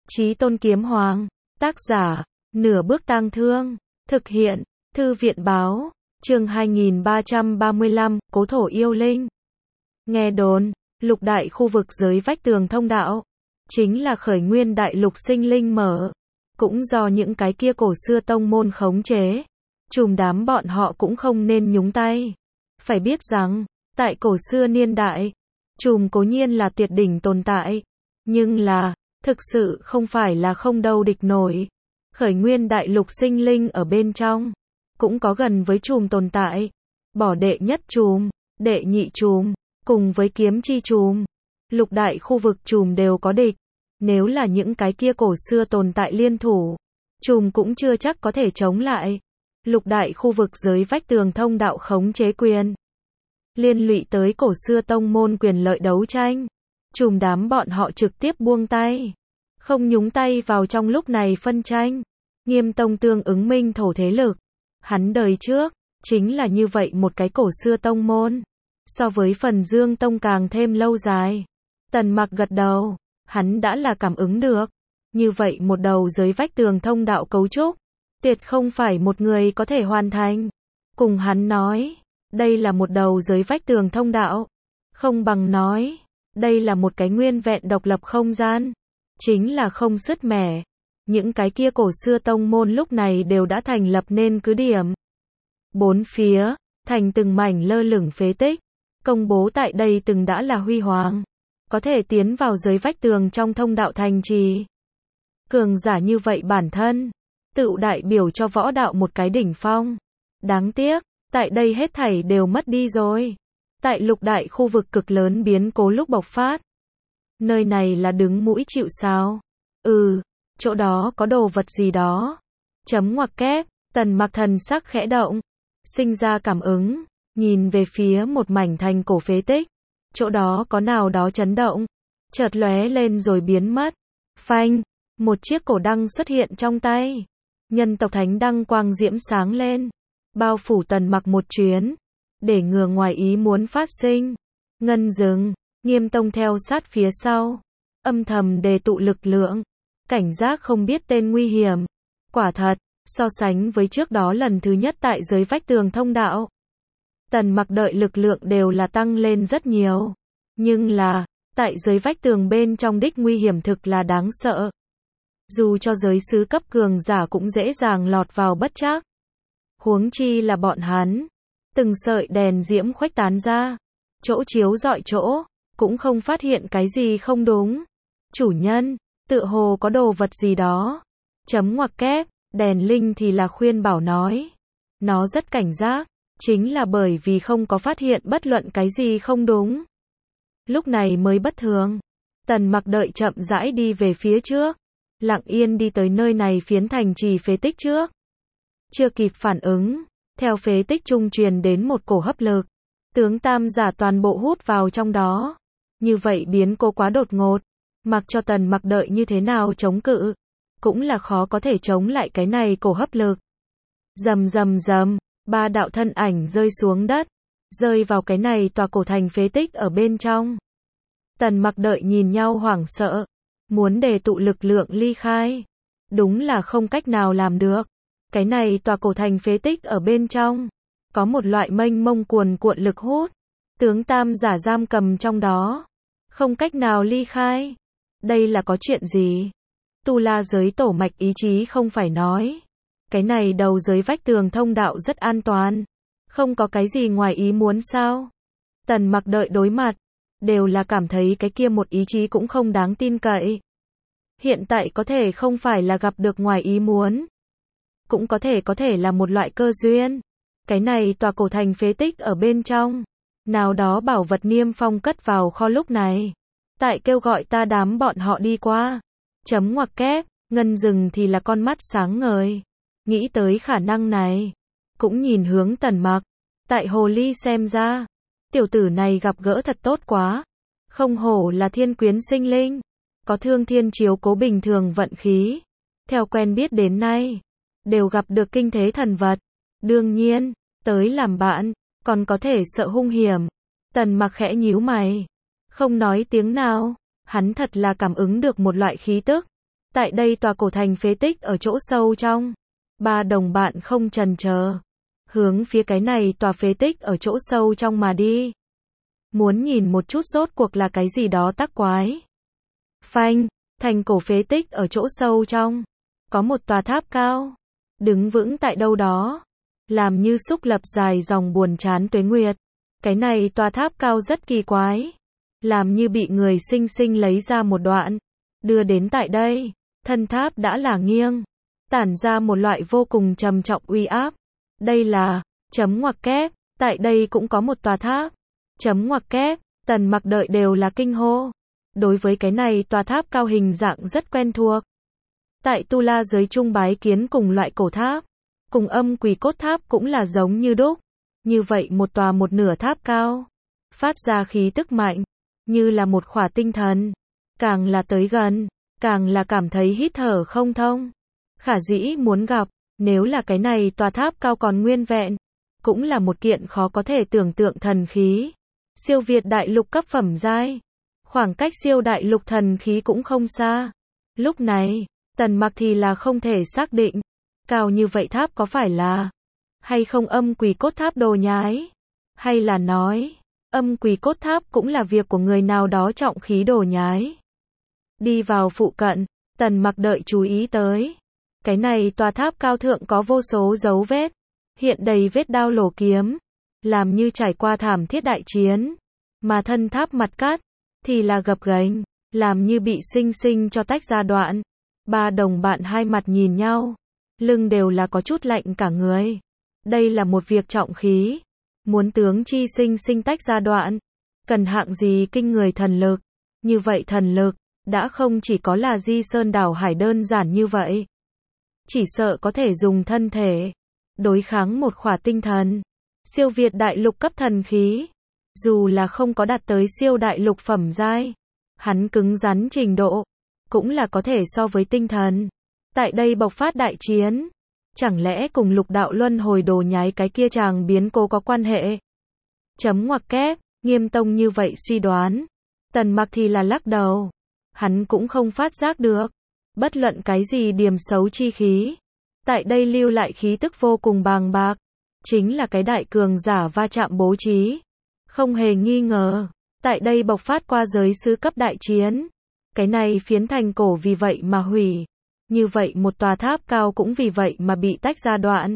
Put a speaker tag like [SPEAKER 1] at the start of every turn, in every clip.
[SPEAKER 1] Chí Tôn Kiếm Hoàng, tác giả, Nửa Bước Tang Thương, thực hiện, Thư viện báo, chương 2335, Cố Thổ Yêu Linh. Nghe đồn, lục đại khu vực giới vách tường thông đạo, chính là khởi nguyên đại lục sinh linh mở, cũng do những cái kia cổ xưa tông môn khống chế. Chùm đám bọn họ cũng không nên nhúng tay. Phải biết rằng, tại cổ xưa niên đại, chùm cố nhiên là tuyệt đỉnh tồn tại, nhưng là, thực sự không phải là không đâu địch nổi. Khởi nguyên đại lục sinh linh ở bên trong, cũng có gần với chùm tồn tại. Bỏ đệ nhất chùm, đệ nhị chùm, cùng với kiếm chi chùm, lục đại khu vực chùm đều có địch. Nếu là những cái kia cổ xưa tồn tại liên thủ, chùm cũng chưa chắc có thể chống lại. Lục đại khu vực giới vách tường thông đạo khống chế quyền, liên lụy tới cổ xưa tông môn quyền lợi đấu tranh. Chùm đám bọn họ trực tiếp buông tay, không nhúng tay vào trong lúc này phân tranh. Nghiêm Tông tương ứng minh thổ thế lực, hắn đời trước chính là như vậy một cái cổ xưa tông môn, so với Phần Dương Tông càng thêm lâu dài. Tần Mặc gật đầu, hắn đã là cảm ứng được, như vậy một đầu giới vách tường thông đạo cấu trúc, tuyệt không phải một người có thể hoàn thành. Cùng hắn nói, đây là một đầu giới vách tường thông đạo, không bằng nói, đây là một cái nguyên vẹn độc lập không gian, chính là không sứt mẻ. Những cái kia cổ xưa tông môn lúc này đều đã thành lập nên cứ điểm. Bốn phía, thành từng mảnh lơ lửng phế tích, công bố tại đây từng đã là huy hoàng, có thể tiến vào giới vách tường trong thông đạo thành trì. Cường giả như vậy bản thân, tự đại biểu cho võ đạo một cái đỉnh phong. Đáng tiếc, tại đây hết thảy đều mất đi rồi. Tại lục đại khu vực cực lớn biến cố lúc bộc phát. Nơi này là đứng mũi chịu sào. Chỗ đó có đồ vật gì đó. Chấm ngoặc kép, Tần Mặc thần sắc khẽ động, sinh ra cảm ứng, nhìn về phía một mảnh thành cổ phế tích. Chỗ đó có nào đó chấn động, chợt lóe lên rồi biến mất. Phanh, một chiếc cổ đăng xuất hiện trong tay. Nhân tộc thánh đăng quang diễm sáng lên, bao phủ Tần Mặc một chuyến, để ngừa ngoài ý muốn phát sinh. Ngân dừng, Nghiêm Tông theo sát phía sau, âm thầm đề tụ lực lượng, cảnh giác không biết tên nguy hiểm. Quả thật, so sánh với trước đó lần thứ nhất tại giới vách tường thông đạo, Tần Mặc đợi lực lượng đều là tăng lên rất nhiều. Nhưng là, tại giới vách tường bên trong đích nguy hiểm thực là đáng sợ. Dù cho giới sứ cấp cường giả cũng dễ dàng lọt vào bất trắc. Huống chi là bọn hắn. Từng sợi đèn diễm khuếch tán ra, chỗ chiếu rọi chỗ, cũng không phát hiện cái gì không đúng. Chủ nhân, tựa hồ có đồ vật gì đó. Chấm ngoặc kép, đèn linh thì là khuyên bảo nói. Nó rất cảnh giác, chính là bởi vì không có phát hiện bất luận cái gì không đúng. Lúc này mới bất thường. Tần Mặc đợi chậm rãi đi về phía trước, lặng yên đi tới nơi này phiến thành trì phế tích trước. Chưa kịp phản ứng, theo phế tích trung truyền đến một cổ hấp lực, tướng tam giả toàn bộ hút vào trong đó. Như vậy biến cố quá đột ngột, mặc cho Tần Mặc đợi như thế nào chống cự, cũng là khó có thể chống lại cái này cổ hấp lực. Rầm rầm rầm, ba đạo thân ảnh rơi xuống đất, rơi vào cái này tòa cổ thành phế tích ở bên trong. Tần Mặc đợi nhìn nhau hoảng sợ, muốn đề tụ lực lượng ly khai, đúng là không cách nào làm được. Cái này tòa cổ thành phế tích ở bên trong, có một loại mênh mông cuồn cuộn lực hút, tướng tam giả giam cầm trong đó, không cách nào ly khai. Đây là có chuyện gì? Tu La giới tổ mạch ý chí không phải nói, cái này đầu giới vách tường thông đạo rất an toàn, không có cái gì ngoài ý muốn sao? Tần Mặc đợi đối mặt, đều là cảm thấy cái kia một ý chí cũng không đáng tin cậy. Hiện tại có thể không phải là gặp được ngoài ý muốn, cũng có thể là một loại cơ duyên. Cái này tòa cổ thành phế tích ở bên trong, nào đó bảo vật niêm phong cất vào kho lúc này. Tại kêu gọi ta đám bọn họ đi qua. Chấm ngoặc kép, Ngân dừng thì là con mắt sáng ngời. Nghĩ tới khả năng này, cũng nhìn hướng Tần Mặc. Tại hồ ly xem ra, tiểu tử này gặp gỡ thật tốt quá. Không hổ là thiên quyến sinh linh, có thương thiên chiếu cố bình thường vận khí. Theo quen biết đến nay, đều gặp được kinh thế thần vật. Đương nhiên, tới làm bạn, còn có thể sợ hung hiểm. Tần Mặc khẽ nhíu mày, không nói tiếng nào. Hắn thật là cảm ứng được một loại khí tức, Tại đây tòa cổ thành phế tích ở chỗ sâu trong. Ba đồng bạn không chần chờ, hướng phía cái này tòa phế tích ở chỗ sâu trong mà đi. Muốn nhìn một chút rốt cuộc là cái gì đó tắc quái. Phanh, thành cổ phế tích ở chỗ sâu trong. Có một tòa tháp cao, đứng vững tại đâu đó, làm như xúc lập dài dòng buồn chán tuế nguyệt. Cái này tòa tháp cao rất kỳ quái, làm như bị người sinh sinh lấy ra một đoạn, đưa đến tại đây. Thân tháp đã là nghiêng, tản ra một loại vô cùng trầm trọng uy áp. Đây là, chấm ngoặc kép, tại đây cũng có một tòa tháp. Chấm ngoặc kép, Tần Mặc đợi đều là kinh hô. Đối với cái này tòa tháp cao hình dạng rất quen thuộc. Tại Tu La giới trung bái kiến cùng loại cổ tháp, cùng âm quỷ cốt tháp cũng là giống như đúc. Như vậy một tòa một nửa tháp cao, phát ra khí tức mạnh, như là một khỏa tinh thần. Càng là tới gần, càng là cảm thấy hít thở không thông. Khả dĩ muốn gặp, nếu là cái này tòa tháp cao còn nguyên vẹn, cũng là một kiện khó có thể tưởng tượng thần khí. Siêu việt đại lục cấp phẩm giai, khoảng cách siêu đại lục thần khí cũng không xa. Lúc này, Tần Mặc thì là không thể xác định, cao như vậy tháp có phải là hay không âm quỷ cốt tháp đồ nhái, hay là nói, âm quỷ cốt tháp cũng là việc của người nào đó trọng khí đồ nhái. Đi vào phụ cận, Tần Mặc đợi chú ý tới. Cái này tòa tháp cao thượng có vô số dấu vết, hiện đầy vết đao lổ kiếm, làm như trải qua thảm thiết đại chiến. Mà thân tháp mặt cắt, thì là gập ghềnh, làm như bị sinh sinh cho tách ra đoạn. Ba đồng bạn hai mặt nhìn nhau, lưng đều là có chút lạnh cả người. Đây là một việc trọng khí, muốn tướng chi sinh sinh tách ra đoạn, cần hạng gì kinh người thần lực. Như vậy thần lực, đã không chỉ có là di sơn đảo hải đơn giản như vậy. Chỉ sợ có thể dùng thân thể, đối kháng một khỏa tinh thần. Siêu việt đại lục cấp thần khí. Dù là không có đạt tới siêu đại lục phẩm giai, hắn cứng rắn trình độ, cũng là có thể so với tinh thần. Tại đây bộc phát đại chiến, chẳng lẽ cùng lục đạo luân hồi đồ nhái cái kia chàng biến cố có quan hệ? Chấm ngoặc kép, Nghiêm Tông như vậy suy đoán. Tần Mặc thì là lắc đầu. Hắn cũng không phát giác được bất luận cái gì điểm xấu chi khí. Tại đây lưu lại khí tức vô cùng bàng bạc, chính là cái đại cường giả va chạm bố trí. Không hề nghi ngờ, tại đây bộc phát qua giới sứ cấp đại chiến. Cái này phiến thành cổ vì vậy mà hủy. Như vậy một tòa tháp cao cũng vì vậy mà bị tách ra đoạn.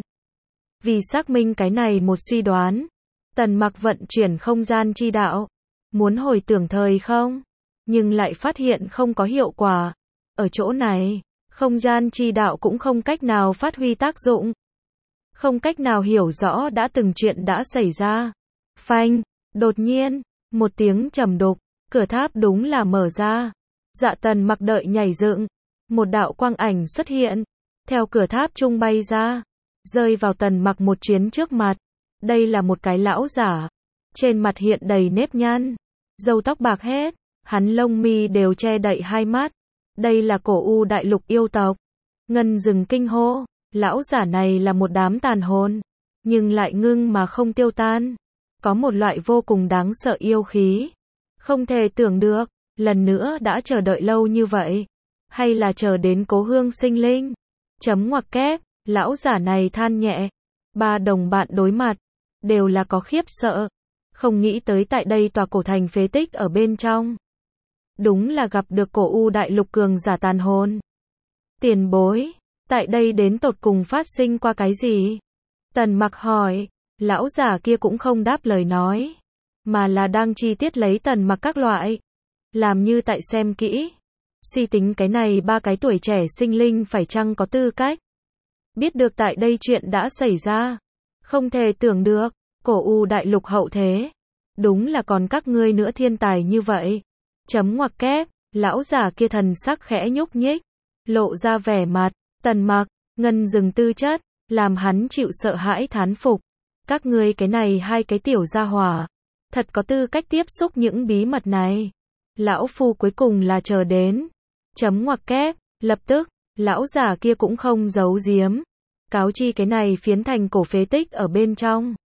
[SPEAKER 1] Vì xác minh cái này một suy đoán, Tần Mặc vận chuyển không gian chi đạo, muốn hồi tưởng thời không, nhưng lại phát hiện không có hiệu quả. Ở chỗ này, không gian chi đạo cũng không cách nào phát huy tác dụng. Không cách nào hiểu rõ đã từng chuyện đã xảy ra. Phanh, đột nhiên, một tiếng trầm đục, cửa tháp đúng là mở ra. Dạ Tần Mặc đợi nhảy dựng, một đạo quang ảnh xuất hiện, theo cửa tháp trung bay ra, rơi vào Tần Mặc một chuyến trước mặt. Đây là một cái lão giả, trên mặt hiện đầy nếp nhăn, râu tóc bạc hết, hắn lông mi đều che đậy hai mắt. Đây là cổ u đại lục yêu tộc. Ngân Dừng kinh hô, lão giả này là một đám tàn hồn, nhưng lại ngưng mà không tiêu tan. Có một loại vô cùng đáng sợ yêu khí. Không thể tưởng được, lần nữa đã chờ đợi lâu như vậy. Hay là chờ đến cố hương sinh linh. Chấm ngoặc kép, lão giả này than nhẹ. Ba đồng bạn đối mặt, đều là có khiếp sợ. Không nghĩ tới tại đây tòa cổ thành phế tích ở bên trong. Đúng là gặp được cổ u đại lục cường giả tàn hồn. Tiền bối, tại đây đến tột cùng phát sinh qua cái gì? Tần Mặc hỏi, lão giả kia cũng không đáp lời nói, mà là đang chi tiết lấy Tần Mặc các loại. Làm như tại xem kỹ, suy tính cái này ba cái tuổi trẻ sinh linh phải chăng có tư cách. Biết được tại đây chuyện đã xảy ra. Không thể tưởng được, cổ u đại lục hậu thế. Đúng là còn các ngươi nữa thiên tài như vậy. Chấm ngoặc kép, lão giả kia thần sắc khẽ nhúc nhích, lộ ra vẻ mặt. Tần Mặc, Ngân Dừng tư chất, làm hắn chịu sợ hãi thán phục. Các ngươi cái này hai cái tiểu gia hỏa, thật có tư cách tiếp xúc những bí mật này. Lão phu cuối cùng là chờ đến. Chấm ngoặc kép, lập tức, lão giả kia cũng không giấu giếm. Cáo chi cái này phiến thành cổ phế tích ở bên trong.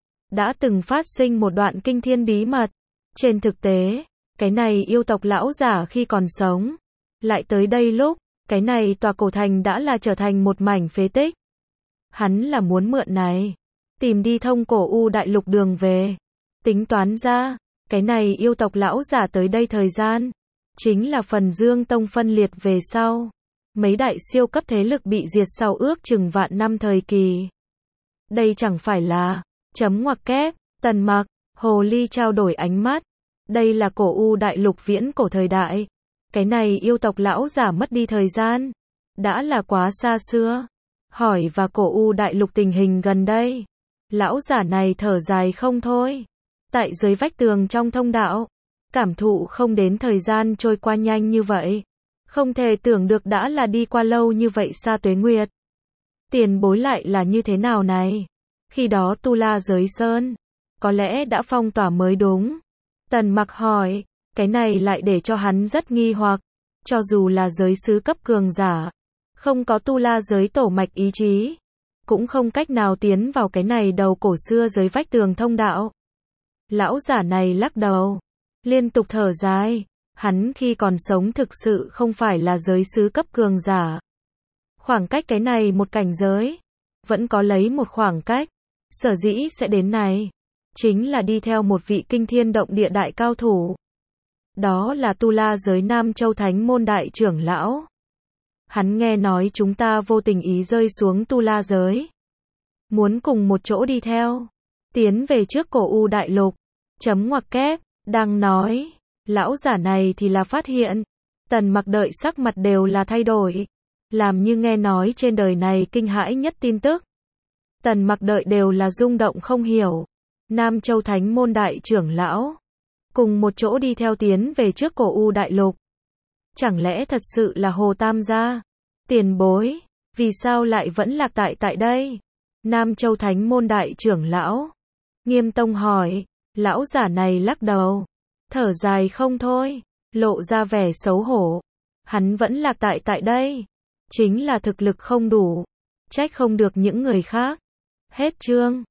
[SPEAKER 1] Đã từng phát sinh một đoạn kinh thiên bí mật. Trên thực tế, cái này yêu tộc lão giả khi còn sống, lại tới đây lúc Cái này tòa cổ thành đã là trở thành một mảnh phế tích. Hắn là muốn mượn này, tìm đi thông cổ U đại lục đường về. Tính toán ra, cái này yêu tộc lão giả tới đây thời gian, chính là phần Dương Tông phân liệt về sau. Mấy đại siêu cấp thế lực bị diệt sau ước chừng vạn năm thời kỳ. Đây chẳng phải là, chấm ngoặc kép, Tần Mặc, Hồ Ly trao đổi ánh mắt. Đây là cổ U đại lục viễn cổ thời đại. Cái này yêu tộc lão giả mất đi thời gian. Đã là quá xa xưa. Hỏi và cổ U đại lục tình hình gần đây. Lão giả này thở dài không thôi. Tại dưới vách tường trong thông đạo. Cảm thụ không đến thời gian trôi qua nhanh như vậy. Không thể tưởng được đã là đi qua lâu như vậy xa tuế nguyệt. Tiền bối lại là như thế nào này? Khi đó Tu La giới sơn, có lẽ đã phong tỏa mới đúng. Tần Mặc hỏi, cái này lại để cho hắn rất nghi hoặc. Cho dù là giới sứ cấp cường giả, không có Tu La giới tổ mạch ý chí, cũng không cách nào tiến vào cái này đầu cổ xưa dưới vách tường thông đạo. Lão giả này lắc đầu, liên tục thở dài. Hắn khi còn sống thực sự không phải là giới sứ cấp cường giả. Khoảng cách cái này một cảnh giới, vẫn có lấy một khoảng cách. Sở dĩ sẽ đến này, chính là đi theo một vị kinh thiên động địa đại cao thủ. Đó là Tu La giới Nam Châu Thánh môn đại trưởng lão. Hắn nghe nói chúng ta vô tình ý rơi xuống Tu La giới. Muốn cùng một chỗ đi theo, tiến về trước cổ U đại lục. Chấm ngoặc kép, đang nói. Lão giả này thì là phát hiện. Tần Mặc đợi sắc mặt đều là thay đổi. Làm như nghe nói trên đời này kinh hãi nhất tin tức. Tần Mặc đợi đều là rung động không hiểu. Nam Châu Thánh môn đại trưởng lão. Cùng một chỗ đi theo tiến về trước cổ U đại lục. Chẳng lẽ thật sự là Hồ Tam gia? Tiền bối, vì sao lại vẫn lạc tại đây? Nam Châu Thánh môn đại trưởng lão. Nghiêm Tông hỏi. Lão giả này lắc đầu. Thở dài không thôi, lộ ra vẻ xấu hổ. Hắn vẫn lạc tại đây. Chính là thực lực không đủ. Trách không được những người khác. Hết chương.